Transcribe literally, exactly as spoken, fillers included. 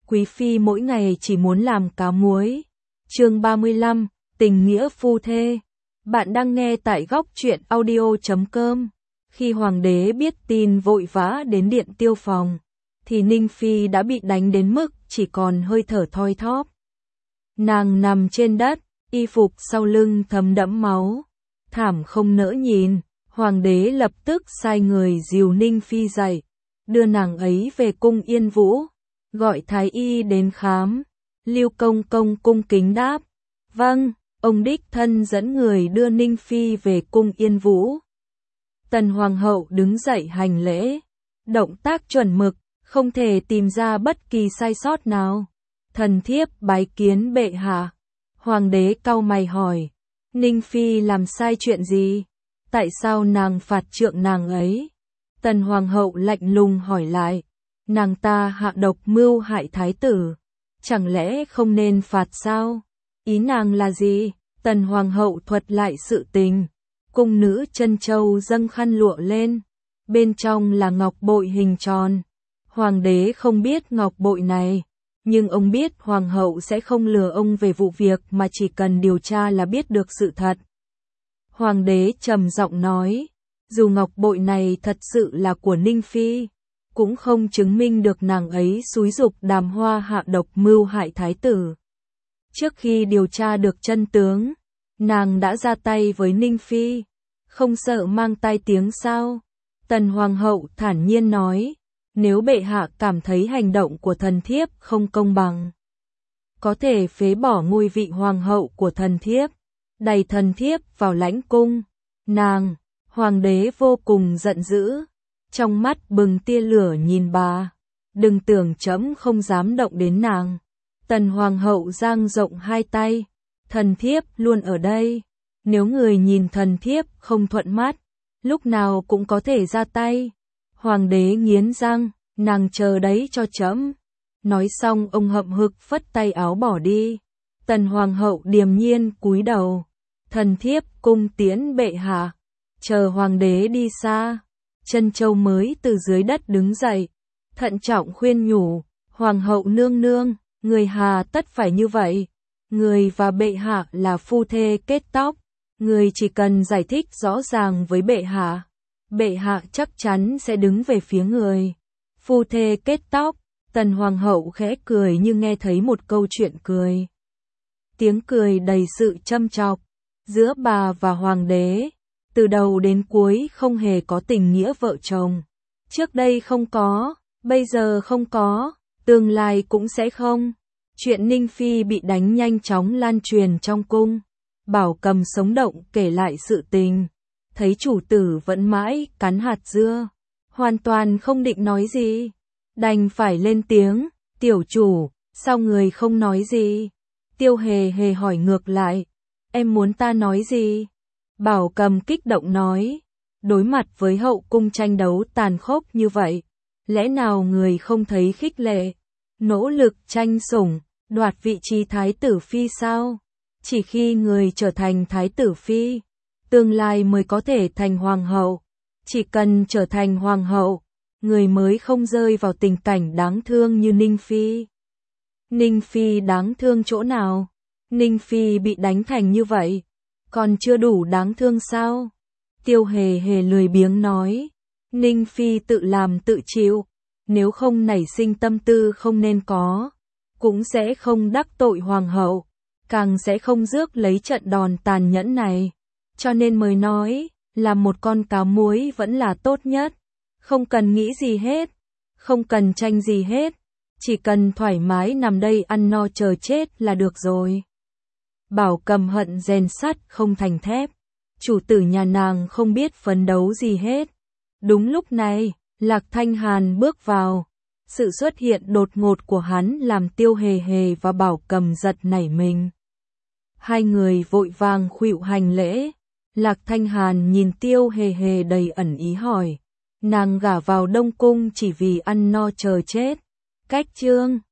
Quý phi mỗi ngày chỉ muốn làm cá muối. Chương ba mươi lăm, tình nghĩa phu thê. Bạn đang nghe tại góc truyện audio chấm com. Khi hoàng đế biết tin vội vã đến điện Tiêu phòng, thì Ninh Phi đã bị đánh đến mức chỉ còn hơi thở thoi thóp. Nàng nằm trên đất, y phục sau lưng thấm đẫm máu, thảm không nỡ nhìn. Hoàng đế lập tức sai người dìu Ninh Phi dậy, đưa nàng ấy về cung Yên Vũ, gọi thái y đến khám. Lưu công công cung kính đáp, vâng. Ông đích thân dẫn người đưa Ninh Phi về cung Yên Vũ. Tần hoàng hậu đứng dậy hành lễ, động tác chuẩn mực, không thể tìm ra bất kỳ sai sót nào. Thần thiếp bái kiến bệ hạ. Hoàng đế cau mày hỏi, Ninh Phi làm sai chuyện gì? Tại sao nàng phạt trượng nàng ấy? Tần hoàng hậu lạnh lùng hỏi lại, nàng ta hạ độc mưu hại thái tử, chẳng lẽ không nên phạt sao? Ý nàng là gì? Tần hoàng hậu thuật lại sự tình. Cung nữ Trân Châu dâng khăn lụa lên, bên trong là ngọc bội hình tròn. Hoàng đế không biết ngọc bội này, nhưng ông biết hoàng hậu sẽ không lừa ông về vụ việc mà chỉ cần điều tra là biết được sự thật. Hoàng đế trầm giọng nói, dù ngọc bội này thật sự là của Ninh Phi, cũng không chứng minh được nàng ấy xúi giục Đàm Hoa hạ độc mưu hại thái tử. Trước khi điều tra được chân tướng, nàng đã ra tay với Ninh Phi, không sợ mang tai tiếng sao? Tần hoàng hậu thản nhiên nói, nếu bệ hạ cảm thấy hành động của thần thiếp không công bằng, có thể phế bỏ ngôi vị hoàng hậu của thần thiếp, đày thần thiếp vào lãnh cung. Nàng, hoàng đế vô cùng giận dữ, trong mắt bừng tia lửa nhìn bà, đừng tưởng trẫm không dám động đến nàng. Tần hoàng hậu dang rộng hai tay, thần thiếp luôn ở đây, nếu người nhìn thần thiếp không thuận mắt, lúc nào cũng có thể ra tay. Hoàng đế nghiến răng, nàng chờ đấy cho trẫm. Nói xong ông hậm hực phất tay áo bỏ đi. Tần hoàng hậu điềm nhiên cúi đầu, thần thiếp cung tiễn bệ hạ. Chờ hoàng đế đi xa, Trân Châu mới từ dưới đất đứng dậy, thận trọng khuyên nhủ, hoàng hậu nương nương, người hà tất phải như vậy, người và bệ hạ là phu thê kết tóc, người chỉ cần giải thích rõ ràng với bệ hạ, bệ hạ chắc chắn sẽ đứng về phía người. Phu thê kết tóc. Tần hoàng hậu khẽ cười như nghe thấy một câu chuyện cười. Tiếng cười đầy sự châm chọc. Giữa bà và hoàng đế, từ đầu đến cuối không hề có tình nghĩa vợ chồng. Trước đây không có, bây giờ không có, tương lai cũng sẽ không. Chuyện Ninh Phi bị đánh nhanh chóng lan truyền trong cung. Bảo Cầm sống động kể lại sự tình. Thấy chủ tử vẫn mãi cắn hạt dưa, hoàn toàn không định nói gì. Đành phải lên tiếng, tiểu chủ, sao người không nói gì? Tiêu Hề Hề hỏi ngược lại, em muốn ta nói gì? Bảo Cầm kích động nói, đối mặt với hậu cung tranh đấu tàn khốc như vậy, lẽ nào người không thấy khích lệ, nỗ lực tranh sủng, đoạt vị trí thái tử phi sao? Chỉ khi người trở thành thái tử phi, tương lai mới có thể thành hoàng hậu. Chỉ cần trở thành hoàng hậu, người mới không rơi vào tình cảnh đáng thương như Ninh Phi. Ninh Phi đáng thương chỗ nào? Ninh Phi bị đánh thành như vậy, còn chưa đủ đáng thương sao? Tiêu Hề Hề lười biếng nói, Ninh Phi tự làm tự chịu, nếu không nảy sinh tâm tư không nên có, cũng sẽ không đắc tội hoàng hậu, càng sẽ không rước lấy trận đòn tàn nhẫn này, cho nên mới nói, là một con cá muối vẫn là tốt nhất. Không cần nghĩ gì hết, không cần tranh gì hết, chỉ cần thoải mái nằm đây ăn no chờ chết là được rồi. Bảo Cầm hận rèn sắt không thành thép, chủ tử nhà nàng không biết phấn đấu gì hết. Đúng lúc này, Lạc Thanh Hàn bước vào, sự xuất hiện đột ngột của hắn làm Tiêu Hề Hề và Bảo Cầm giật nảy mình. Hai người vội vàng khuỵu hành lễ, Lạc Thanh Hàn nhìn Tiêu Hề Hề đầy ẩn ý hỏi, nàng gả vào Đông Cung chỉ vì ăn no chờ chết. Cách chương